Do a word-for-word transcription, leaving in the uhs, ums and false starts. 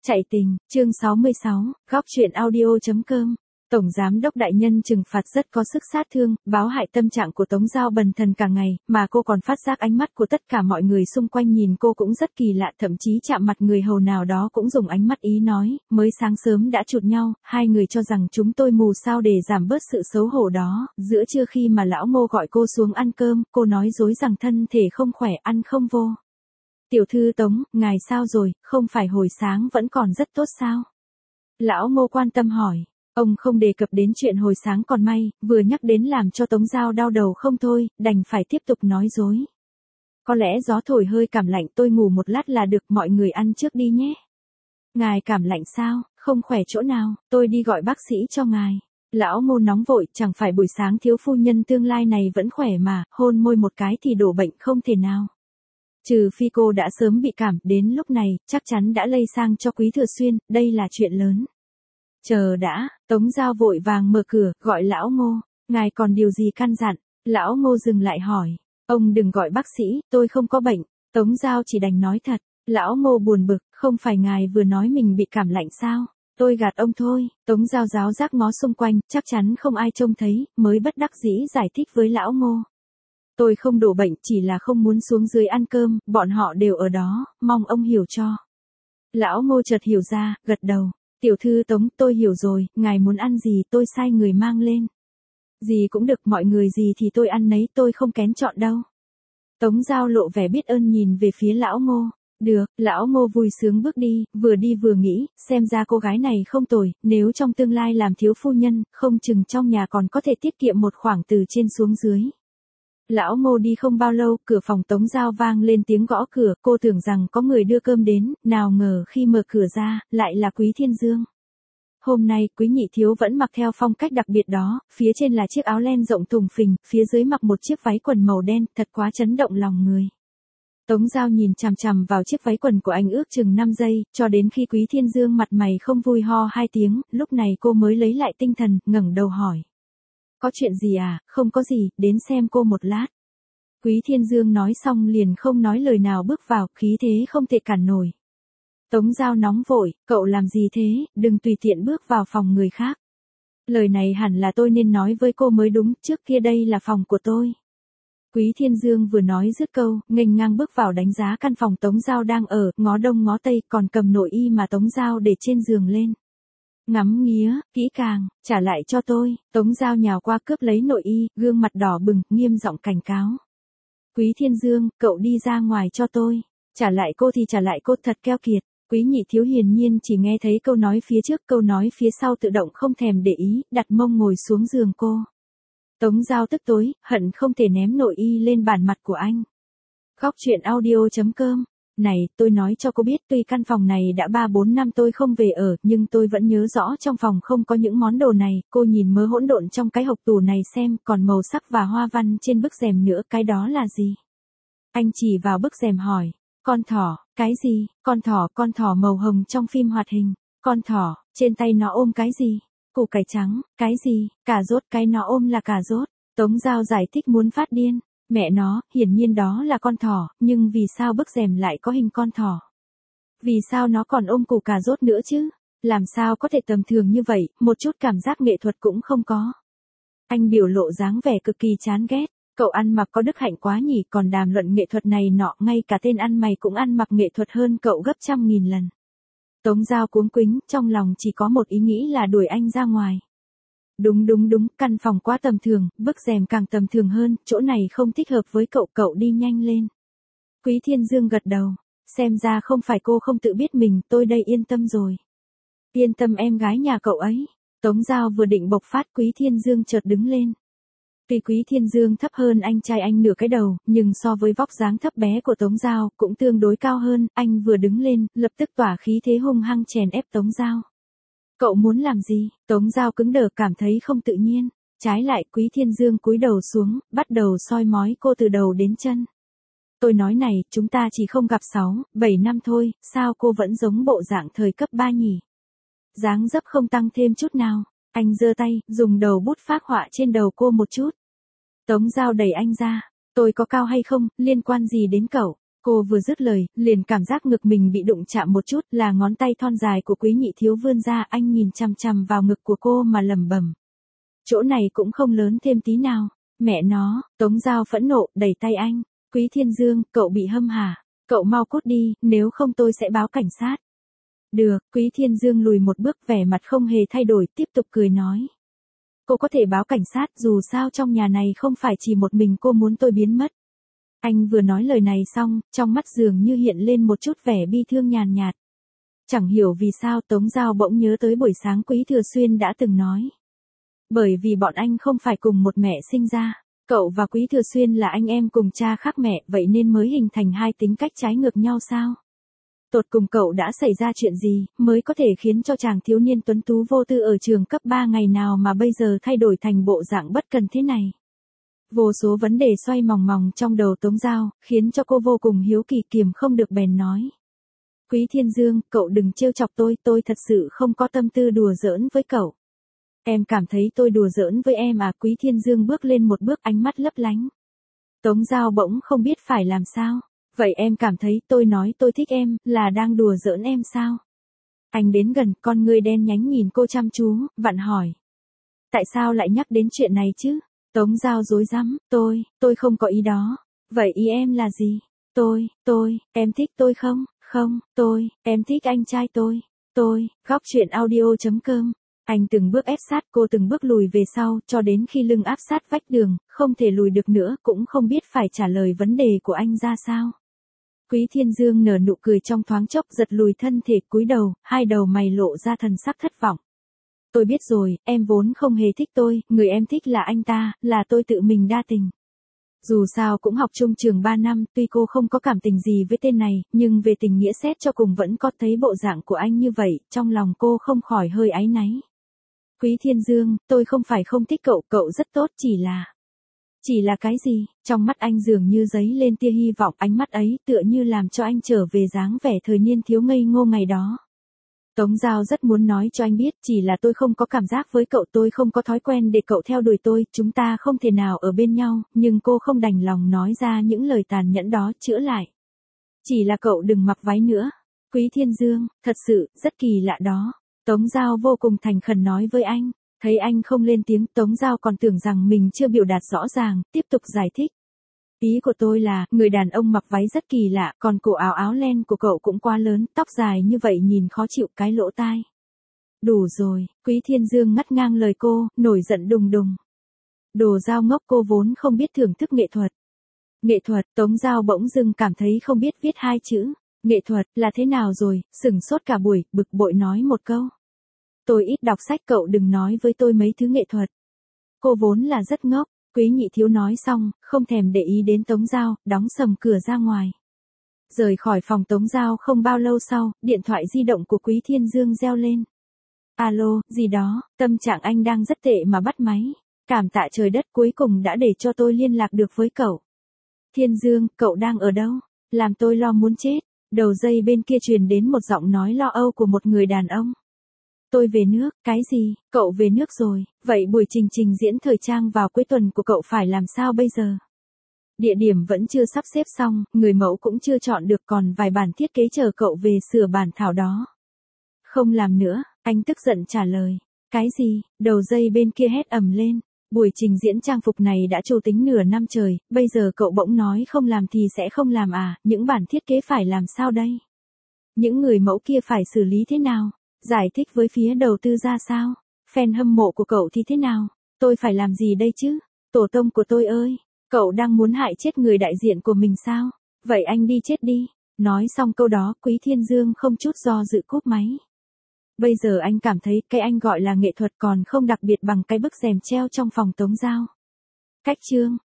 Chạy tình, chương sáu mươi sáu, góc truyện audio.com. Tổng giám đốc đại nhân trừng phạt rất có sức sát thương, báo hại tâm trạng của Tống Giao bần thần cả ngày, mà cô còn phát giác ánh mắt của tất cả mọi người xung quanh nhìn cô cũng rất kỳ lạ, thậm chí chạm mặt người hầu nào đó cũng dùng ánh mắt ý nói, mới sáng sớm đã chụt nhau, hai người cho rằng chúng tôi mù sao để giảm bớt sự xấu hổ đó, giữa trưa khi mà lão Ngô gọi cô xuống ăn cơm, cô nói dối rằng thân thể không khỏe, ăn không vô. Tiểu thư Tống, ngài sao rồi, không phải hồi sáng vẫn còn rất tốt sao? Lão Ngô quan tâm hỏi. Ông không đề cập đến chuyện hồi sáng còn may, vừa nhắc đến làm cho Tống Giao đau đầu không thôi, đành phải tiếp tục nói dối. Có lẽ gió thổi hơi cảm lạnh, tôi ngủ một lát là được, mọi người ăn trước đi nhé. Ngài cảm lạnh sao, không khỏe chỗ nào, tôi đi gọi bác sĩ cho ngài. Lão Ngô nóng vội, chẳng phải buổi sáng thiếu phu nhân tương lai này vẫn khỏe mà, hôn môi một cái thì đổ bệnh không thể nào. Trừ phi cô đã sớm bị cảm, đến lúc này, chắc chắn đã lây sang cho Quý Thừa Xuyên, đây là chuyện lớn. Chờ đã, Tống Giao vội vàng mở cửa, gọi lão Ngô, ngài còn điều gì căn dặn, lão Ngô dừng lại hỏi, ông đừng gọi bác sĩ, tôi không có bệnh, Tống Giao chỉ đành nói thật, lão Ngô buồn bực, không phải ngài vừa nói mình bị cảm lạnh sao, tôi gạt ông thôi, Tống Giao giáo giác ngó xung quanh, chắc chắn không ai trông thấy, mới bất đắc dĩ giải thích với lão Ngô. Tôi không đổ bệnh, chỉ là không muốn xuống dưới ăn cơm, bọn họ đều ở đó, mong ông hiểu cho. Lão Ngô chợt hiểu ra, gật đầu. Tiểu thư Tống, tôi hiểu rồi, ngài muốn ăn gì tôi sai người mang lên. Gì cũng được, mọi người gì thì tôi ăn nấy, tôi không kén chọn đâu. Tống Giao lộ vẻ biết ơn nhìn về phía lão Ngô. Được, lão Ngô vui sướng bước đi, vừa đi vừa nghĩ, xem ra cô gái này không tồi, nếu trong tương lai làm thiếu phu nhân, không chừng trong nhà còn có thể tiết kiệm một khoản từ trên xuống dưới. Lão Ngô đi không bao lâu, cửa phòng Tống Giao vang lên tiếng gõ cửa, cô tưởng rằng có người đưa cơm đến, nào ngờ khi mở cửa ra, lại là Quý Thiên Dương. Hôm nay, Quý Nhị Thiếu vẫn mặc theo phong cách đặc biệt đó, phía trên là chiếc áo len rộng thùng phình, phía dưới mặc một chiếc váy quần màu đen, thật quá chấn động lòng người. Tống Giao nhìn chằm chằm vào chiếc váy quần của anh ước chừng năm giây, cho đến khi Quý Thiên Dương mặt mày không vui ho hai tiếng, lúc này cô mới lấy lại tinh thần, ngẩng đầu hỏi. Có chuyện gì à, không có gì, đến xem cô một lát. Quý Thiên Dương nói xong liền không nói lời nào bước vào, khí thế không thể cản nổi. Tống Giao nóng vội, cậu làm gì thế, đừng tùy tiện bước vào phòng người khác. Lời này hẳn là tôi nên nói với cô mới đúng, trước kia đây là phòng của tôi. Quý Thiên Dương vừa nói dứt câu, nghênh ngang bước vào đánh giá căn phòng Tống Giao đang ở, ngó đông ngó tây, còn cầm nội y mà Tống Giao để trên giường lên. Ngắm nghía, kỹ càng, trả lại cho tôi, Tống Giao nhào qua cướp lấy nội y, gương mặt đỏ bừng, nghiêm giọng cảnh cáo. Quý Thiên Dương, cậu đi ra ngoài cho tôi, trả lại cô thì trả lại cô, thật keo kiệt. Quý Nhị Thiếu hiển nhiên chỉ nghe thấy câu nói phía trước, câu nói phía sau tự động không thèm để ý, đặt mông ngồi xuống giường cô. Tống Giao tức tối, hận không thể ném nội y lên bàn mặt của anh. Góc truyện audio.com. Này, tôi nói cho cô biết, tuy căn phòng này đã ba bốn năm tôi không về ở, nhưng tôi vẫn nhớ rõ trong phòng không có những món đồ này, cô nhìn mớ hỗn độn trong cái hộc tủ này xem, còn màu sắc và hoa văn trên bức rèm nữa, cái đó là gì? Anh chỉ vào bức rèm hỏi, con thỏ, cái gì? Con thỏ, con thỏ màu hồng trong phim hoạt hình, con thỏ, trên tay nó ôm cái gì? Củ cải trắng, cái gì? Cà rốt, cái nó ôm là cà rốt. Tống Giao giải thích muốn phát điên. Mẹ nó, hiển nhiên đó là con thỏ, nhưng vì sao bức rèm lại có hình con thỏ? Vì sao nó còn ôm củ cà rốt nữa chứ? Làm sao có thể tầm thường như vậy, một chút cảm giác nghệ thuật cũng không có. Anh biểu lộ dáng vẻ cực kỳ chán ghét. Cậu ăn mặc có đức hạnh quá nhỉ, còn đàm luận nghệ thuật này nọ, ngay cả tên ăn mày cũng ăn mặc nghệ thuật hơn cậu gấp trăm nghìn lần. Tống Giao cuống quýnh, trong lòng chỉ có một ý nghĩ là đuổi anh ra ngoài. Đúng đúng đúng, căn phòng quá tầm thường, bức rèm càng tầm thường hơn, chỗ này không thích hợp với cậu, cậu đi nhanh lên. Quý Thiên Dương gật đầu, xem ra không phải cô không tự biết mình, tôi đây yên tâm rồi. Yên tâm em gái nhà cậu ấy. Tống Giao vừa định bộc phát, Quý Thiên Dương chợt đứng lên. Tuy Quý Thiên Dương thấp hơn anh trai anh nửa cái đầu, nhưng so với vóc dáng thấp bé của Tống Giao, cũng tương đối cao hơn, anh vừa đứng lên, lập tức tỏa khí thế hung hăng chèn ép Tống Giao. Cậu muốn làm gì? Tống Giao cứng đờ cảm thấy không tự nhiên. Trái lại, Quý Thiên Dương cúi đầu xuống, bắt đầu soi mói cô từ đầu đến chân. Tôi nói này, chúng ta chỉ không gặp sáu, bảy năm thôi, sao cô vẫn giống bộ dạng thời cấp ba nhỉ? Dáng dấp không tăng thêm chút nào. Anh giơ tay, dùng đầu bút phác họa trên đầu cô một chút. Tống Giao đẩy anh ra. Tôi có cao hay không, liên quan gì đến cậu? Cô vừa dứt lời, liền cảm giác ngực mình bị đụng chạm một chút, là ngón tay thon dài của Quý Nhị Thiếu vươn ra, anh nhìn chằm chằm vào ngực của cô mà lẩm bẩm. Chỗ này cũng không lớn thêm tí nào. Mẹ nó, Tống Giao phẫn nộ, đẩy tay anh. Quý Thiên Dương, cậu bị hâm hả? Cậu mau cút đi, nếu không tôi sẽ báo cảnh sát. Được, Quý Thiên Dương lùi một bước, vẻ mặt không hề thay đổi, tiếp tục cười nói. Cô có thể báo cảnh sát, dù sao trong nhà này không phải chỉ một mình cô muốn tôi biến mất. Anh vừa nói lời này xong, trong mắt dường như hiện lên một chút vẻ bi thương nhàn nhạt. Chẳng hiểu vì sao Tống Giao bỗng nhớ tới buổi sáng Quý Thừa Xuyên đã từng nói. Bởi vì bọn anh không phải cùng một mẹ sinh ra, cậu và Quý Thừa Xuyên là anh em cùng cha khác mẹ, vậy nên mới hình thành hai tính cách trái ngược nhau sao? Tột cùng cậu đã xảy ra chuyện gì, mới có thể khiến cho chàng thiếu niên tuấn tú vô tư ở trường cấp ba ngày nào mà bây giờ thay đổi thành bộ dạng bất cần thế này? Vô số vấn đề xoay mòng mòng trong đầu Tống Giao, khiến cho cô vô cùng hiếu kỳ, kiềm không được bèn nói. Quý Thiên Dương, cậu đừng trêu chọc tôi, tôi thật sự không có tâm tư đùa giỡn với cậu. Em cảm thấy tôi đùa giỡn với em à? Quý Thiên Dương bước lên một bước, ánh mắt lấp lánh. Tống Giao bỗng không biết phải làm sao. Vậy em cảm thấy tôi nói tôi thích em, là đang đùa giỡn em sao? Anh đến gần, con ngươi đen nhánh nhìn cô chăm chú, vặn hỏi. Tại sao lại nhắc đến chuyện này chứ? Tống Giao rối rắm, tôi, tôi không có ý đó. Vậy ý em là gì? Tôi, tôi, em thích tôi không? Không, tôi, em thích anh trai tôi. Tôi, góc truyện audio chấm com. Anh từng bước ép sát cô, từng bước lùi về sau, cho đến khi lưng áp sát vách đường, không thể lùi được nữa, cũng không biết phải trả lời vấn đề của anh ra sao. Quý Thiên Dương nở nụ cười trong thoáng chốc, giật lùi thân thể, cúi đầu, hai đầu mày lộ ra thần sắc thất vọng. Tôi biết rồi, em vốn không hề thích tôi, người em thích là anh ta, là tôi tự mình đa tình. Dù sao cũng học chung trường ba năm, tuy cô không có cảm tình gì với tên này, nhưng về tình nghĩa xét cho cùng vẫn có thấy bộ dạng của anh như vậy, trong lòng cô không khỏi hơi áy náy. Quý Thiên Dương, tôi không phải không thích cậu, cậu rất tốt, chỉ là... Chỉ là cái gì? Trong mắt anh dường như giấy lên tia hy vọng, ánh mắt ấy tựa như làm cho anh trở về dáng vẻ thời niên thiếu ngây ngô ngày đó. Tống Giao rất muốn nói cho anh biết, chỉ là tôi không có cảm giác với cậu, tôi không có thói quen để cậu theo đuổi tôi, chúng ta không thể nào ở bên nhau, nhưng cô không đành lòng nói ra những lời tàn nhẫn đó, chữa lại. Chỉ là cậu đừng mặc váy nữa. Quý Thiên Dương, thật sự, rất kỳ lạ đó. Tống Giao vô cùng thành khẩn nói với anh. Thấy anh không lên tiếng, Tống Giao còn tưởng rằng mình chưa biểu đạt rõ ràng, tiếp tục giải thích. Ý của tôi là, người đàn ông mặc váy rất kỳ lạ, còn cổ áo áo len của cậu cũng quá lớn, tóc dài như vậy nhìn khó chịu cái lỗ tai. Đủ rồi, Quý Thiên Dương ngắt ngang lời cô, nổi giận đùng đùng. Đồ Giao ngốc, cô vốn không biết thưởng thức nghệ thuật. Nghệ thuật, Tống Giao bỗng dưng cảm thấy không biết viết hai chữ. Nghệ thuật, là thế nào rồi, sửng sốt cả buổi, bực bội nói một câu. Tôi ít đọc sách, cậu đừng nói với tôi mấy thứ nghệ thuật. Cô vốn là rất ngốc. Quý Nhị Thiếu nói xong, không thèm để ý đến Tống Giao, đóng sầm cửa ra ngoài. Rời khỏi phòng Tống Giao không bao lâu sau, điện thoại di động của Quý Thiên Dương reo lên. Alo, gì đó, tâm trạng anh đang rất tệ mà bắt máy. Cảm tạ trời đất, cuối cùng đã để cho tôi liên lạc được với cậu. Thiên Dương, cậu đang ở đâu? Làm tôi lo muốn chết. Đầu dây bên kia truyền đến một giọng nói lo âu của một người đàn ông. Tôi về nước, cái gì, cậu về nước rồi, vậy buổi trình trình diễn thời trang vào cuối tuần của cậu phải làm sao bây giờ? Địa điểm vẫn chưa sắp xếp xong, người mẫu cũng chưa chọn được, còn vài bản thiết kế chờ cậu về sửa bản thảo đó. Không làm nữa, anh tức giận trả lời. Cái gì, đầu dây bên kia hét ầm lên. Buổi trình diễn trang phục này đã trù tính nửa năm trời, bây giờ cậu bỗng nói không làm thì sẽ không làm à, những bản thiết kế phải làm sao đây? Những người mẫu kia phải xử lý thế nào? Giải thích với phía đầu tư ra sao? Fan hâm mộ của cậu thì thế nào? Tôi phải làm gì đây chứ? Tổ tông của tôi ơi! Cậu đang muốn hại chết người đại diện của mình sao? Vậy anh đi chết đi! Nói xong câu đó, Quý Thiên Dương không chút do dự cúp máy. Bây giờ anh cảm thấy cái anh gọi là nghệ thuật còn không đặc biệt bằng cái bức rèm treo trong phòng Tống Giao. Cách chương